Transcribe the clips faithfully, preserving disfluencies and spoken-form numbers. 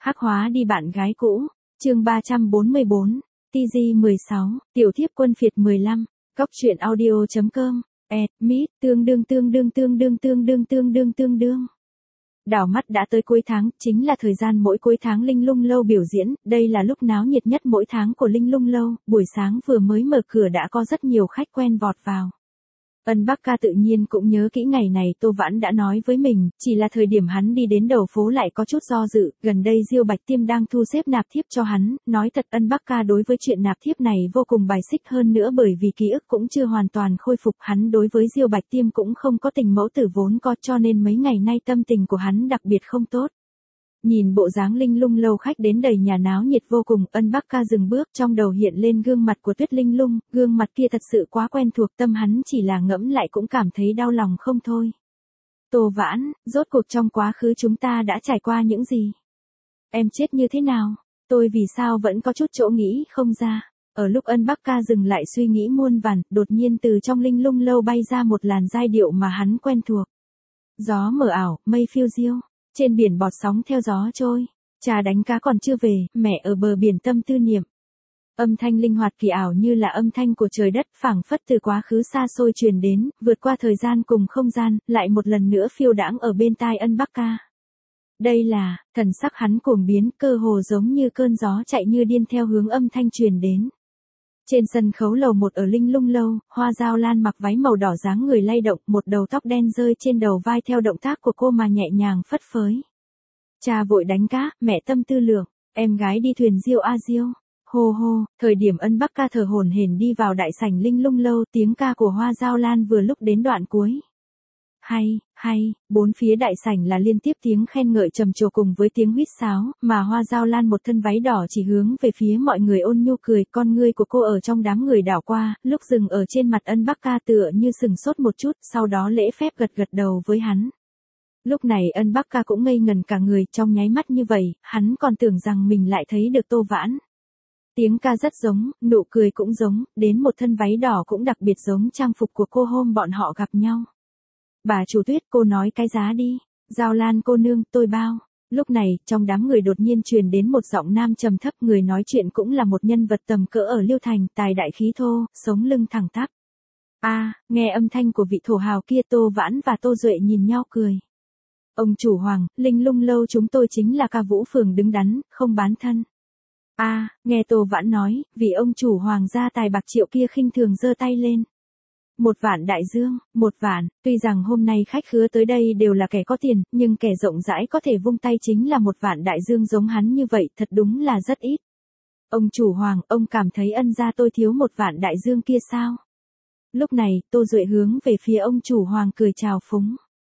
Hắc hóa đi bạn gái cũ, chương ba trăm bốn mươi bốn, tê giê mười sáu, tiểu thiếp quân phiệt mười lăm, cóc truyện audio.com, admit, tương đương tương đương tương đương tương đương tương đương tương đương. Đảo mắt đã tới cuối tháng, chính là thời gian mỗi cuối tháng Linh Lung Lâu biểu diễn, đây là lúc náo nhiệt nhất mỗi tháng của Linh Lung Lâu, buổi sáng vừa mới mở cửa đã có rất nhiều khách quen vọt vào. Ân Bắc Ca tự nhiên cũng nhớ kỹ ngày này Tô Vãn đã nói với mình, chỉ là thời điểm hắn đi đến đầu phố lại có chút do dự, gần đây Diêu Bạch Tiêm đang thu xếp nạp thiếp cho hắn, nói thật Ân Bắc Ca đối với chuyện nạp thiếp này vô cùng bài xích hơn nữa bởi vì ký ức cũng chưa hoàn toàn khôi phục, hắn đối với Diêu Bạch Tiêm cũng không có tình mẫu tử vốn có cho nên mấy ngày nay tâm tình của hắn đặc biệt không tốt. Nhìn bộ dáng Linh Lung Lâu khách đến đầy nhà náo nhiệt vô cùng, Ân Bắc Ca dừng bước trong đầu hiện lên gương mặt của Tuyết Linh Lung, gương mặt kia thật sự quá quen thuộc tâm hắn chỉ là ngẫm lại cũng cảm thấy đau lòng không thôi. Tô Vãn, rốt cuộc trong quá khứ chúng ta đã trải qua những gì? Em chết như thế nào? Tôi vì sao vẫn có chút chỗ nghĩ không ra? Ở lúc Ân Bắc Ca dừng lại suy nghĩ muôn vàn, đột nhiên từ trong Linh Lung Lâu bay ra một làn giai điệu mà hắn quen thuộc. Gió mờ ảo, mây phiêu diêu. Trên biển bọt sóng theo gió trôi, cha đánh cá còn chưa về, mẹ ở bờ biển tâm tư niệm. Âm thanh linh hoạt kỳ ảo như là âm thanh của trời đất phảng phất từ quá khứ xa xôi truyền đến, vượt qua thời gian cùng không gian, lại một lần nữa phiêu đãng ở bên tai Ân Bắc Ca. Đây là, thần sắc hắn cuồng biến, cơ hồ giống như cơn gió chạy như điên theo hướng âm thanh truyền đến. Trên sân khấu lầu một ở Linh Lung Lâu, Hoa Dao Lan mặc váy màu đỏ dáng người lay động, một đầu tóc đen rơi trên đầu vai theo động tác của cô mà nhẹ nhàng phất phới. Cha vội đánh cá, mẹ tâm tư lượng, em gái đi thuyền diêu a diêu. Hô hô, thời điểm Ân Bắc Ca thở hổn hển đi vào đại sảnh Linh Lung Lâu, tiếng ca của Hoa Dao Lan vừa lúc đến đoạn cuối. Hay, hay, bốn phía đại sảnh là liên tiếp tiếng khen ngợi trầm trồ cùng với tiếng huýt sáo, mà Hoa Dao Lan một thân váy đỏ chỉ hướng về phía mọi người ôn nhu cười, con ngươi của cô ở trong đám người đảo qua, lúc dừng ở trên mặt Ân Bắc Ca tựa như sừng sốt một chút, sau đó lễ phép gật gật đầu với hắn. Lúc này Ân Bắc Ca cũng ngây ngần cả người, trong nháy mắt như vậy, hắn còn tưởng rằng mình lại thấy được Tô Vãn. Tiếng ca rất giống, nụ cười cũng giống, đến một thân váy đỏ cũng đặc biệt giống trang phục của cô hôm bọn họ gặp nhau. Bà chủ Tuyết, cô nói cái giá đi. Dao Lan cô nương, tôi bao. Lúc này, trong đám người đột nhiên truyền đến một giọng nam trầm thấp, người nói chuyện cũng là một nhân vật tầm cỡ ở Liêu Thành, tài đại khí thô, sống lưng thẳng tắp. A, à, nghe âm thanh của vị thổ hào kia, Tô Vãn và Tô Duệ nhìn nhau cười. Ông chủ Hoàng, Linh Lung Lâu chúng tôi chính là ca vũ phường đứng đắn, không bán thân. A, à, nghe Tô Vãn nói, vì ông chủ Hoàng gia tài bạc triệu kia khinh thường giơ tay lên. Một vạn đại dương, một vạn, tuy rằng hôm nay khách khứa tới đây đều là kẻ có tiền, nhưng kẻ rộng rãi có thể vung tay chính là một vạn đại dương giống hắn như vậy, thật đúng là rất ít. Ông chủ Hoàng, ông cảm thấy Ân gia tôi thiếu một vạn đại dương kia sao? Lúc này, Tô Duệ hướng về phía ông chủ Hoàng cười chào phúng.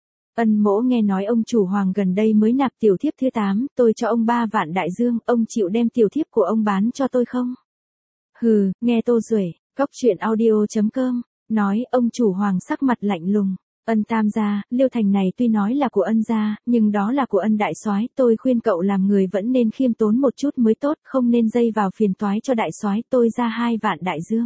Ân mỗ nghe nói ông chủ Hoàng gần đây mới nạp tiểu thiếp thứ tám, tôi cho ông ba vạn đại dương, ông chịu đem tiểu thiếp của ông bán cho tôi không? Hừ, nghe Tô Duệ, cóc truyện audio.com. Nói, ông chủ Hoàng sắc mặt lạnh lùng. Ân tam gia, Liêu Thành này tuy nói là của Ân gia, nhưng đó là của Ân đại soái, tôi khuyên cậu làm người vẫn nên khiêm tốn một chút mới tốt, không nên dây vào phiền toái cho đại soái, tôi ra hai vạn đại dương.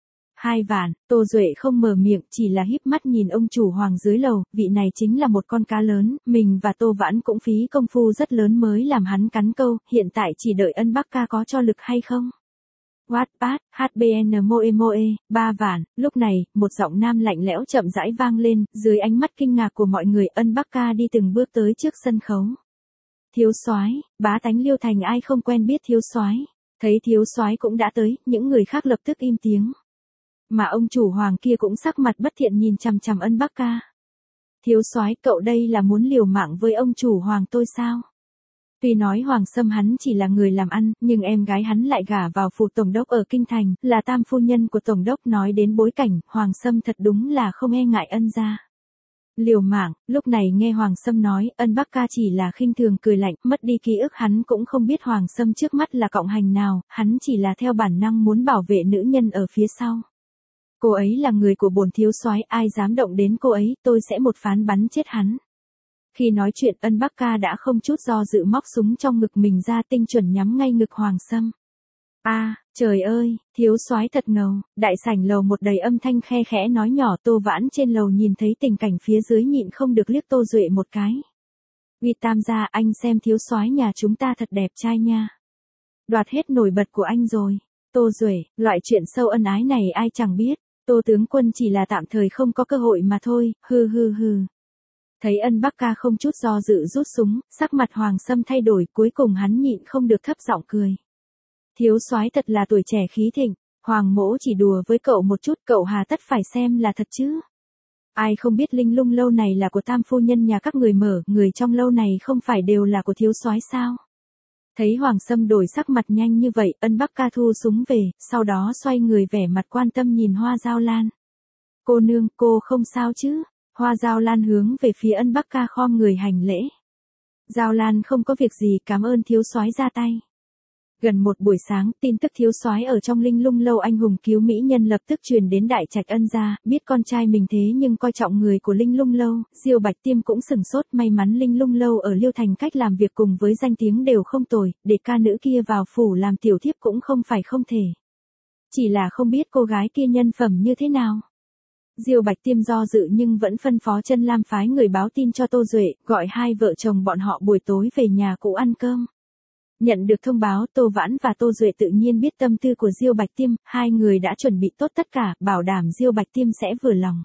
Hai vạn, Tô Duệ không mở miệng, chỉ là híp mắt nhìn ông chủ Hoàng dưới lầu, vị này chính là một con cá lớn, mình và Tô Vãn cũng phí công phu rất lớn mới làm hắn cắn câu, hiện tại chỉ đợi Ân Bắc Ca có cho lực hay không. Wattpad, hát bê en Moe Moe, ba vạn, lúc này, một giọng nam lạnh lẽo chậm rãi vang lên, dưới ánh mắt kinh ngạc của mọi người, Ân Bắc Ca đi từng bước tới trước sân khấu. Thiếu soái, bá tánh Liêu Thành ai không quen biết thiếu soái, thấy thiếu soái cũng đã tới, những người khác lập tức im tiếng. Mà ông chủ Hoàng kia cũng sắc mặt bất thiện nhìn chằm chằm Ân Bắc Ca. Thiếu soái, cậu đây là muốn liều mạng với ông chủ Hoàng tôi sao? Tuy nói Hoàng Sâm hắn chỉ là người làm ăn, nhưng em gái hắn lại gả vào phủ tổng đốc ở Kinh Thành, là tam phu nhân của tổng đốc, nói đến bối cảnh, Hoàng Sâm thật đúng là không e ngại Ân gia. Liều mạng, lúc này nghe Hoàng Sâm nói, Ân Bắc Ca chỉ là khinh thường cười lạnh, mất đi ký ức hắn cũng không biết Hoàng Sâm trước mắt là cộng hành nào, hắn chỉ là theo bản năng muốn bảo vệ nữ nhân ở phía sau. Cô ấy là người của bổn thiếu soái, ai dám động đến cô ấy, tôi sẽ một phán bắn chết hắn. Khi nói chuyện Ân Bắc Ca đã không chút do dự móc súng trong ngực mình ra tinh chuẩn nhắm ngay ngực Hoàng Sâm. A, à, trời ơi, thiếu soái thật ngầu, đại sảnh lầu một đầy âm thanh khe khẽ nói nhỏ. Tô Vãn trên lầu nhìn thấy tình cảnh phía dưới nhịn không được liếc Tô Duệ một cái. Uy Tam gia, anh xem thiếu soái nhà chúng ta thật đẹp trai nha. Đoạt hết nổi bật của anh rồi. Tô Duệ, loại chuyện sâu ân ái này ai chẳng biết. Tô tướng quân chỉ là tạm thời không có cơ hội mà thôi, hừ hừ hừ. Thấy Ân Bắc Ca không chút do dự rút súng, sắc mặt Hoàng Sâm thay đổi, cuối cùng hắn nhịn không được thấp giọng cười. Thiếu soái thật là tuổi trẻ khí thịnh, Hoàng mỗ chỉ đùa với cậu một chút, cậu hà tất phải xem là thật chứ. Ai không biết Linh Lung lâu này là của Tam phu nhân nhà các người mở, người trong lâu này không phải đều là của thiếu soái sao? Thấy Hoàng Sâm đổi sắc mặt nhanh như vậy, Ân Bắc Ca thu súng về, sau đó xoay người vẻ mặt quan tâm nhìn Hoa Giao Lan. Cô nương, cô không sao chứ? Hoa Giao Lan hướng về phía Ân Bắc Ca khom người hành lễ. Giao Lan không có việc gì, cảm ơn thiếu soái ra tay. Gần một buổi sáng, tin tức thiếu soái ở trong Linh Lung lâu anh hùng cứu mỹ nhân lập tức truyền đến Đại Trạch Ân gia, biết con trai mình thế nhưng coi trọng người của Linh Lung lâu, Diêu Bạch Tiêm cũng sừng sốt, may mắn Linh Lung lâu ở Liêu Thành cách làm việc cùng với danh tiếng đều không tồi, để ca nữ kia vào phủ làm tiểu thiếp cũng không phải không thể. Chỉ là không biết cô gái kia nhân phẩm như thế nào. Diêu Bạch Tiêm do dự nhưng vẫn phân phó Chân Lam phái người báo tin cho Tô Duệ, gọi hai vợ chồng bọn họ buổi tối về nhà cũ ăn cơm. Nhận được thông báo, Tô Vãn và Tô Duệ tự nhiên biết tâm tư của Diêu Bạch Tiêm, hai người đã chuẩn bị tốt tất cả, bảo đảm Diêu Bạch Tiêm sẽ vừa lòng.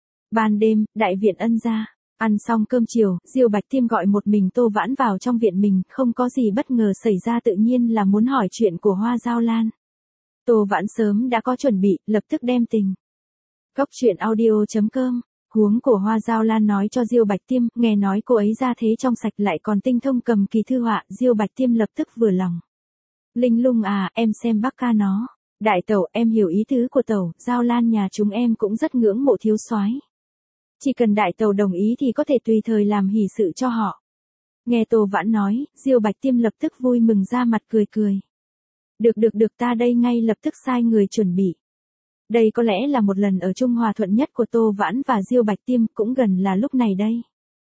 Ban đêm, đại viện Ân gia, ăn xong cơm chiều, Diêu Bạch Tiêm gọi một mình Tô Vãn vào trong viện mình, không có gì bất ngờ xảy ra, tự nhiên là muốn hỏi chuyện của Hoa Giao Lan. Tô Vãn sớm đã có chuẩn bị, lập tức đem tình. Cốc truyện audio chấm com. Huống của Hoa Giao Lan nói cho Diêu Bạch Tiêm, nghe nói cô ấy ra thế trong sạch lại còn tinh thông cầm kỳ thư họa, Diêu Bạch Tiêm lập tức vừa lòng. Linh Lung à, em xem Bắc Ca nó. Đại tẩu, em hiểu ý tứ của tẩu, Giao Lan nhà chúng em cũng rất ngưỡng mộ thiếu soái. Chỉ cần đại tẩu đồng ý thì có thể tùy thời làm hỷ sự cho họ. Nghe Tô Vãn nói, Diêu Bạch Tiêm lập tức vui mừng ra mặt cười cười. Được được được, ta đây ngay lập tức sai người chuẩn bị. Đây có lẽ là một lần ở chung hòa thuận nhất của Tô Vãn và Diêu Bạch Tiêm, cũng gần là lúc này đây.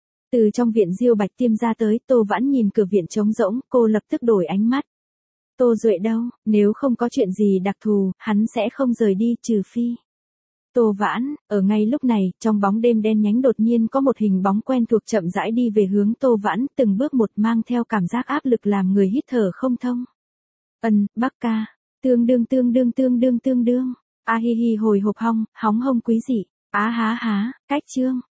Từ trong viện Diêu Bạch Tiêm ra tới, Tô Vãn nhìn cửa viện trống rỗng, cô lập tức đổi ánh mắt. Tô Duệ đâu, nếu không có chuyện gì đặc thù, hắn sẽ không rời đi, trừ phi. Tô Vãn, ở ngay lúc này, trong bóng đêm đen nhánh đột nhiên có một hình bóng quen thuộc chậm rãi đi về hướng Tô Vãn, từng bước một mang theo cảm giác áp lực làm người hít thở không thông. Ân, Bắc Ca, tương đương tương đương tương đương tương đương. A hi hi hồi hộp hong, hóng hông quý dị, á há há, cách chương.